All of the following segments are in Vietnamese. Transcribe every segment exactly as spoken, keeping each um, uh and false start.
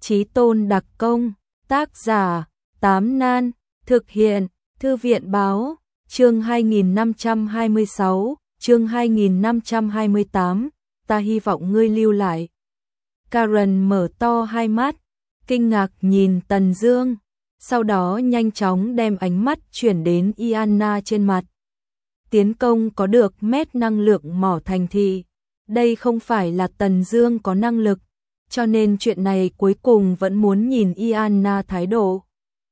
Chí tôn đặc công, tác giả, Tám Nan, thực hiện, Thư viện báo, chương hai nghìn năm trăm hai mươi sáu, chương hai nghìn năm trăm hai mươi tám, ta hy vọng ngươi lưu lại. Karen mở to hai mắt, kinh ngạc nhìn Tần Dương, sau đó nhanh chóng đem ánh mắt chuyển đến Iana trên mặt. Tiến công có được mét năng lượng mỏ thành thị, đây không phải là Tần Dương có năng lực, cho nên chuyện này cuối cùng vẫn muốn nhìn Iana thái độ.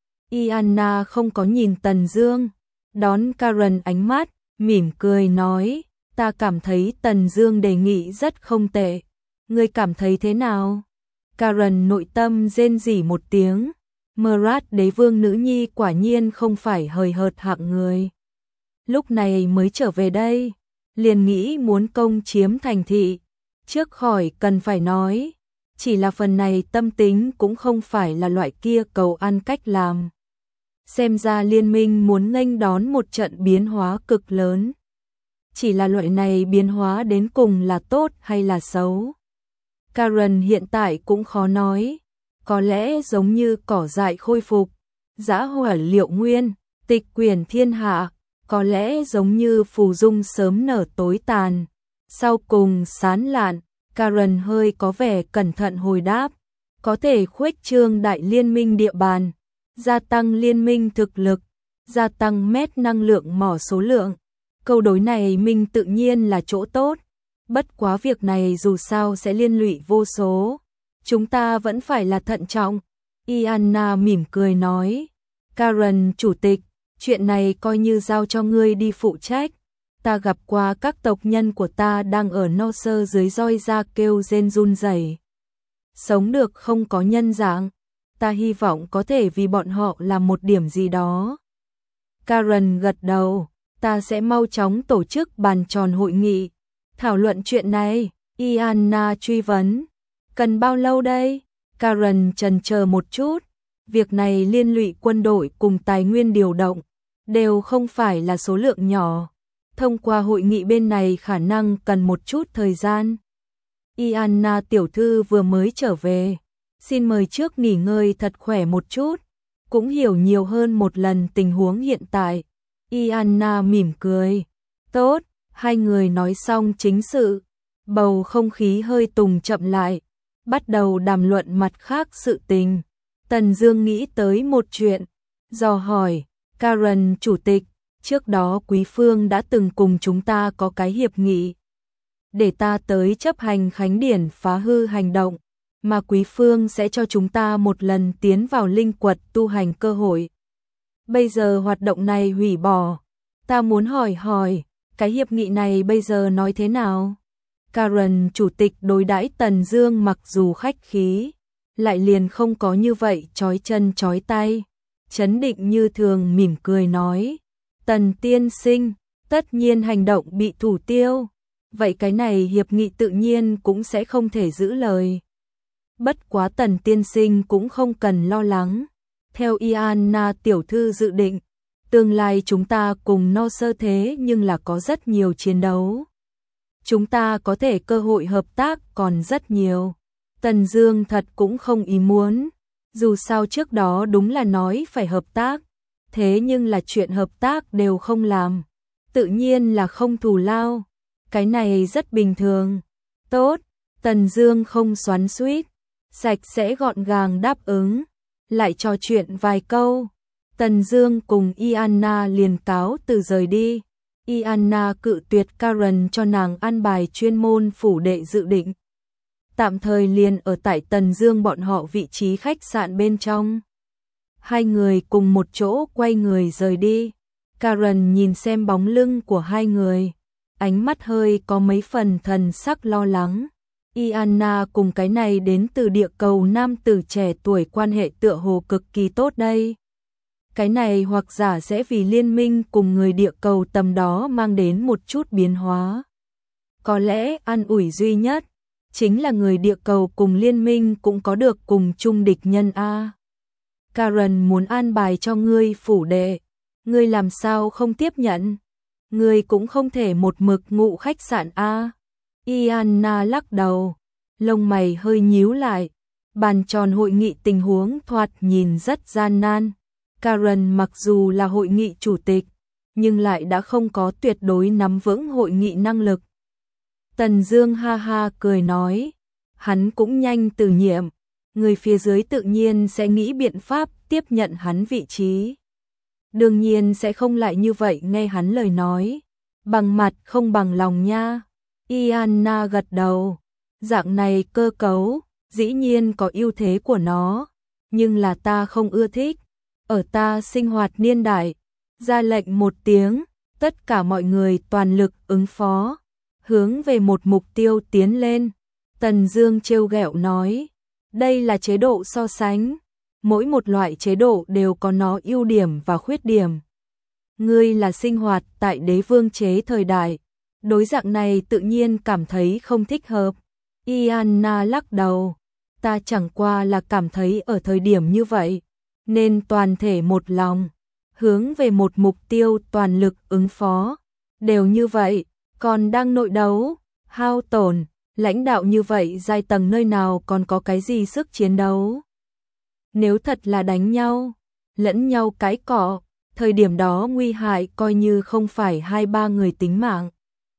Iana không có nhìn Tần Dương, đón Karen ánh mắt, mỉm cười nói, ta cảm thấy Tần Dương đề nghị rất không tệ, ngươi cảm thấy thế nào? Karen nội tâm rên rỉ một tiếng, Mrat đế vương nữ nhi quả nhiên không phải hời hợt hạng người. Lúc này mới trở về đây, liền nghĩ muốn công chiếm thành thị, trước khỏi cần phải nói, chỉ là phần này tâm tính cũng không phải là loại kia cầu ăn cách làm. Xem ra liên minh muốn nghênh đón một trận biến hóa cực lớn. Chỉ là loại này biến hóa đến cùng là tốt hay là xấu. Karen hiện tại cũng khó nói, có lẽ giống như cỏ dại khôi phục, dã hỏa liệu nguyên, tịch quyển thiên hạ, có lẽ giống như phù dung sớm nở tối tàn. Sau cùng sán lạn, Karen hơi có vẻ cẩn thận hồi đáp, có thể khuếch trương đại liên minh địa bàn, gia tăng liên minh thực lực, gia tăng mét năng lượng mỏ số lượng. Câu đối này mình tự nhiên là chỗ tốt, bất quá việc này dù sao sẽ liên lụy vô số. Chúng ta vẫn phải là thận trọng. Iana mỉm cười nói, Karen chủ tịch, chuyện này coi như giao cho ngươi đi phụ trách. Ta gặp qua các tộc nhân của ta đang ở no sơ dưới roi da kêu rên run rẩy, sống được không có nhân dạng, ta hy vọng có thể vì bọn họ làm một điểm gì đó. Karen gật đầu, ta sẽ mau chóng tổ chức bàn tròn hội nghị, thảo luận chuyện này. Iana truy vấn, cần bao lâu đây? Karen chần chờ một chút, việc này liên lụy quân đội cùng tài nguyên điều động, đều không phải là số lượng nhỏ. Thông qua hội nghị bên này khả năng cần một chút thời gian. Iana tiểu thư vừa mới trở về, xin mời trước nghỉ ngơi thật khỏe một chút, cũng hiểu nhiều hơn một lần tình huống hiện tại. Iana mỉm cười, tốt, hai người nói xong chính sự, bầu không khí hơi tùng chậm lại, bắt đầu đàm luận mặt khác sự tình. Tần Dương nghĩ tới một chuyện, dò hỏi, Karen chủ tịch, trước đó Quý Phương đã từng cùng chúng ta có cái hiệp nghị, để ta tới chấp hành khánh điển phá hư hành động, mà Quý Phương sẽ cho chúng ta một lần tiến vào linh quật tu hành cơ hội. Bây giờ hoạt động này hủy bỏ, ta muốn hỏi hỏi, cái hiệp nghị này bây giờ nói thế nào? Karen chủ tịch đối đãi Tần Dương mặc dù khách khí, lại liền không có như vậy chói chân chói tay, trấn định như thường mỉm cười nói, Tần tiên sinh, tất nhiên hành động bị thủ tiêu, vậy cái này hiệp nghị tự nhiên cũng sẽ không thể giữ lời. Bất quá Tần tiên sinh cũng không cần lo lắng, theo Iana tiểu thư dự định, tương lai chúng ta cùng no sơ thế nhưng là có rất nhiều chiến đấu. Chúng ta có thể cơ hội hợp tác còn rất nhiều. Tần Dương thật cũng không ý muốn, dù sao trước đó đúng là nói phải hợp tác, thế nhưng là chuyện hợp tác đều không làm, tự nhiên là không thù lao, cái này rất bình thường. Tốt, Tần Dương không xoắn xuýt, sạch sẽ gọn gàng đáp ứng, lại trò chuyện vài câu. Tần Dương cùng Iana liền cáo từ rời đi. Iana cự tuyệt Karen cho nàng an bài chuyên môn phủ đệ dự định, tạm thời liền ở tại Tần Dương bọn họ vị trí khách sạn bên trong. Hai người cùng một chỗ quay người rời đi. Karen nhìn xem bóng lưng của hai người, ánh mắt hơi có mấy phần thần sắc lo lắng. Iana cùng cái này đến từ địa cầu nam tử trẻ tuổi quan hệ tựa hồ cực kỳ tốt đây. Cái này hoặc giả sẽ vì liên minh cùng người địa cầu tầm đó mang đến một chút biến hóa. Có lẽ an ủi duy nhất chính là người địa cầu cùng liên minh cũng có được cùng chung địch nhân a. Karen muốn an bài cho ngươi phủ đệ, ngươi làm sao không tiếp nhận? Ngươi cũng không thể một mực ngụ khách sạn a. Iana lắc đầu, lông mày hơi nhíu lại, Bàn tròn hội nghị tình huống thoạt nhìn rất gian nan. Karen mặc dù là hội nghị chủ tịch, nhưng lại đã không có tuyệt đối nắm vững hội nghị năng lực. Tần Dương ha ha cười nói, hắn cũng nhanh từ nhiệm, người phía dưới tự nhiên sẽ nghĩ biện pháp tiếp nhận hắn vị trí. Đương nhiên sẽ không lại như vậy nghe hắn lời nói, bằng mặt không bằng lòng nha. Iana gật đầu, dạng này cơ cấu, dĩ nhiên có ưu thế của nó, nhưng là ta không ưa thích. Ở ta sinh hoạt niên đại, ra lệnh một tiếng, tất cả mọi người toàn lực ứng phó, hướng về một mục tiêu tiến lên. Tần Dương trêu ghẹo nói, đây là chế độ so sánh, mỗi một loại chế độ đều có nó ưu điểm và khuyết điểm. Ngươi là sinh hoạt tại đế vương chế thời đại, đối dạng này tự nhiên cảm thấy không thích hợp. Iana lắc đầu, ta chẳng qua là cảm thấy ở thời điểm như vậy, nên toàn thể một lòng, hướng về một mục tiêu toàn lực ứng phó. Đều như vậy, còn đang nội đấu, hao tổn, lãnh đạo như vậy giai tầng nơi nào còn có cái gì sức chiến đấu. Nếu thật là đánh nhau, lẫn nhau cãi cọ, thời điểm đó nguy hại coi như không phải hai ba người tính mạng.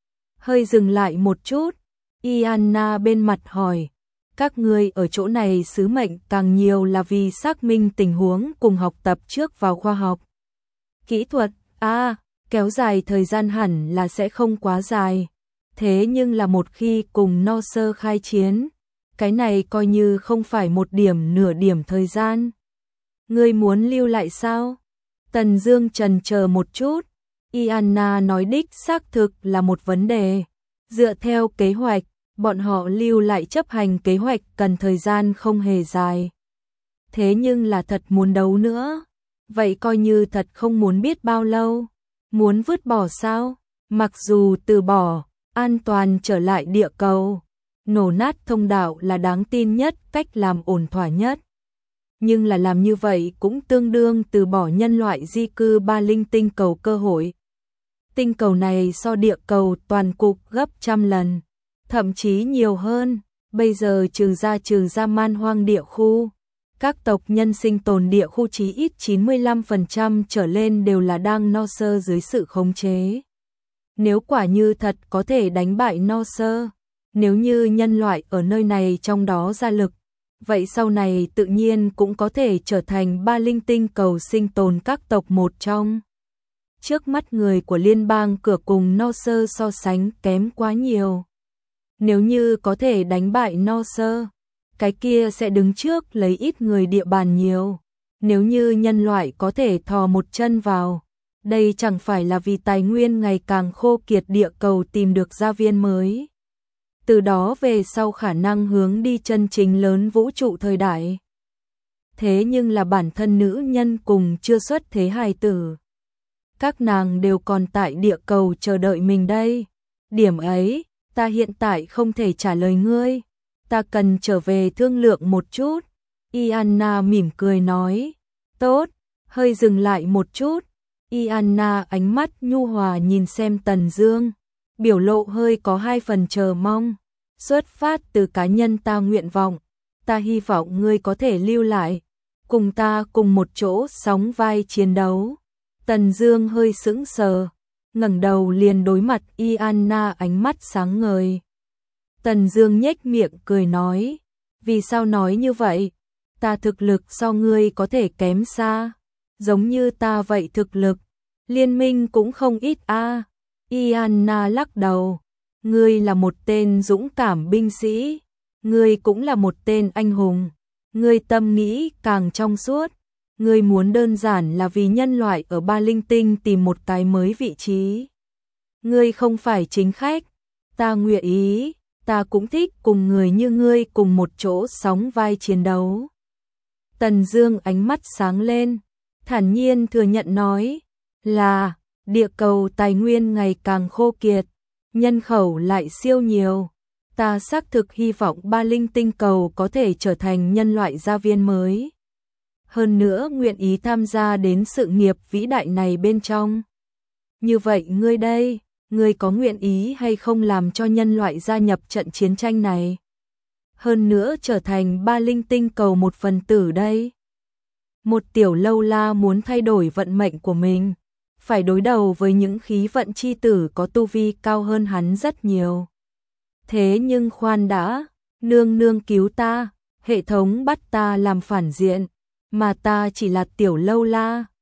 Hơi dừng lại một chút, Iana bên mặt hỏi, các ngươi ở chỗ này sứ mệnh càng nhiều là vì xác minh tình huống cùng học tập trước vào khoa học. Kỹ thuật, à, kéo dài thời gian hẳn là sẽ không quá dài. Thế nhưng là một khi cùng no sơ khai chiến, cái này coi như không phải một điểm nửa điểm thời gian. Ngươi muốn lưu lại sao? Tần Dương chần chờ một chút, Iana nói đích xác thực là một vấn đề. Dựa theo kế hoạch, bọn họ lưu lại chấp hành kế hoạch cần thời gian không hề dài. Thế nhưng là thật muốn đấu nữa, vậy coi như thật không muốn biết bao lâu. Muốn vứt bỏ sao? Mặc dù từ bỏ, an toàn trở lại địa cầu, nổ nát thông đạo là đáng tin nhất, cách làm ổn thỏa nhất. Nhưng là làm như vậy cũng tương đương từ bỏ nhân loại di cư ba linh tinh cầu cơ hội. Tinh cầu này so địa cầu toàn cục gấp trăm lần, thậm chí nhiều hơn. Bây giờ trừ ra trừ ra man hoang địa khu, các tộc nhân sinh tồn địa khu chí ít chín mươi lăm phần trăm trở lên đều là đang no sơ dưới sự khống chế. Nếu quả như thật có thể đánh bại no sơ, nếu như nhân loại ở nơi này trong đó ra lực, vậy sau này tự nhiên cũng có thể trở thành ba linh tinh cầu sinh tồn các tộc một trong. Trước mắt người của liên bang cửa cùng no sơ so sánh kém quá nhiều. Nếu như có thể đánh bại no sơ, cái kia sẽ đứng trước lấy ít người địa bàn nhiều. Nếu như nhân loại có thể thò một chân vào, đây chẳng phải là vì tài nguyên ngày càng khô kiệt địa cầu tìm được gia viên mới. Từ đó về sau khả năng hướng đi chân chính lớn vũ trụ thời đại. Thế nhưng là bản thân nữ nhân cùng chưa xuất thế hài tử, các nàng đều còn tại địa cầu chờ đợi mình đây. Điểm ấy, ta hiện tại không thể trả lời ngươi. Ta cần trở về thương lượng một chút. Iana mỉm cười nói. Tốt, hơi dừng lại một chút. Iana ánh mắt nhu hòa nhìn xem Tần Dương, biểu lộ hơi có hai phần chờ mong. Xuất phát từ cá nhân ta nguyện vọng, ta hy vọng ngươi có thể lưu lại, cùng ta cùng một chỗ sóng vai chiến đấu. Tần Dương hơi sững sờ, ngẩng đầu liền đối mặt Iana ánh mắt sáng ngời. Tần Dương nhếch miệng cười nói, vì sao nói như vậy? Ta thực lực so ngươi có thể kém xa, giống như ta vậy thực lực, liên minh cũng không ít a. À. Iana lắc đầu, ngươi là một tên dũng cảm binh sĩ, ngươi cũng là một tên anh hùng, ngươi tâm nghĩ càng trong suốt, ngươi muốn đơn giản là vì nhân loại ở ba linh tinh tìm một cái mới vị trí. Ngươi không phải chính khách, ta nguyện ý, ta cũng thích cùng người như ngươi cùng một chỗ sóng vai chiến đấu. Tần Dương ánh mắt sáng lên, thản nhiên thừa nhận nói, là, địa cầu tài nguyên ngày càng khô kiệt, nhân khẩu lại siêu nhiều. Ta xác thực hy vọng ba linh tinh cầu có thể trở thành nhân loại gia viên mới. Hơn nữa nguyện ý tham gia đến sự nghiệp vĩ đại này bên trong. Như vậy ngươi đây, ngươi có nguyện ý hay không làm cho nhân loại gia nhập trận chiến tranh này? hơn nữa trở thành ba linh tinh cầu một phần tử đây. Một tiểu lâu la muốn thay đổi vận mệnh của mình, phải đối đầu với những khí vận chi tử có tu vi cao hơn hắn rất nhiều. Thế nhưng khoan đã, nương nương cứu ta, hệ thống bắt ta làm phản diện, mà ta chỉ là tiểu lâu la,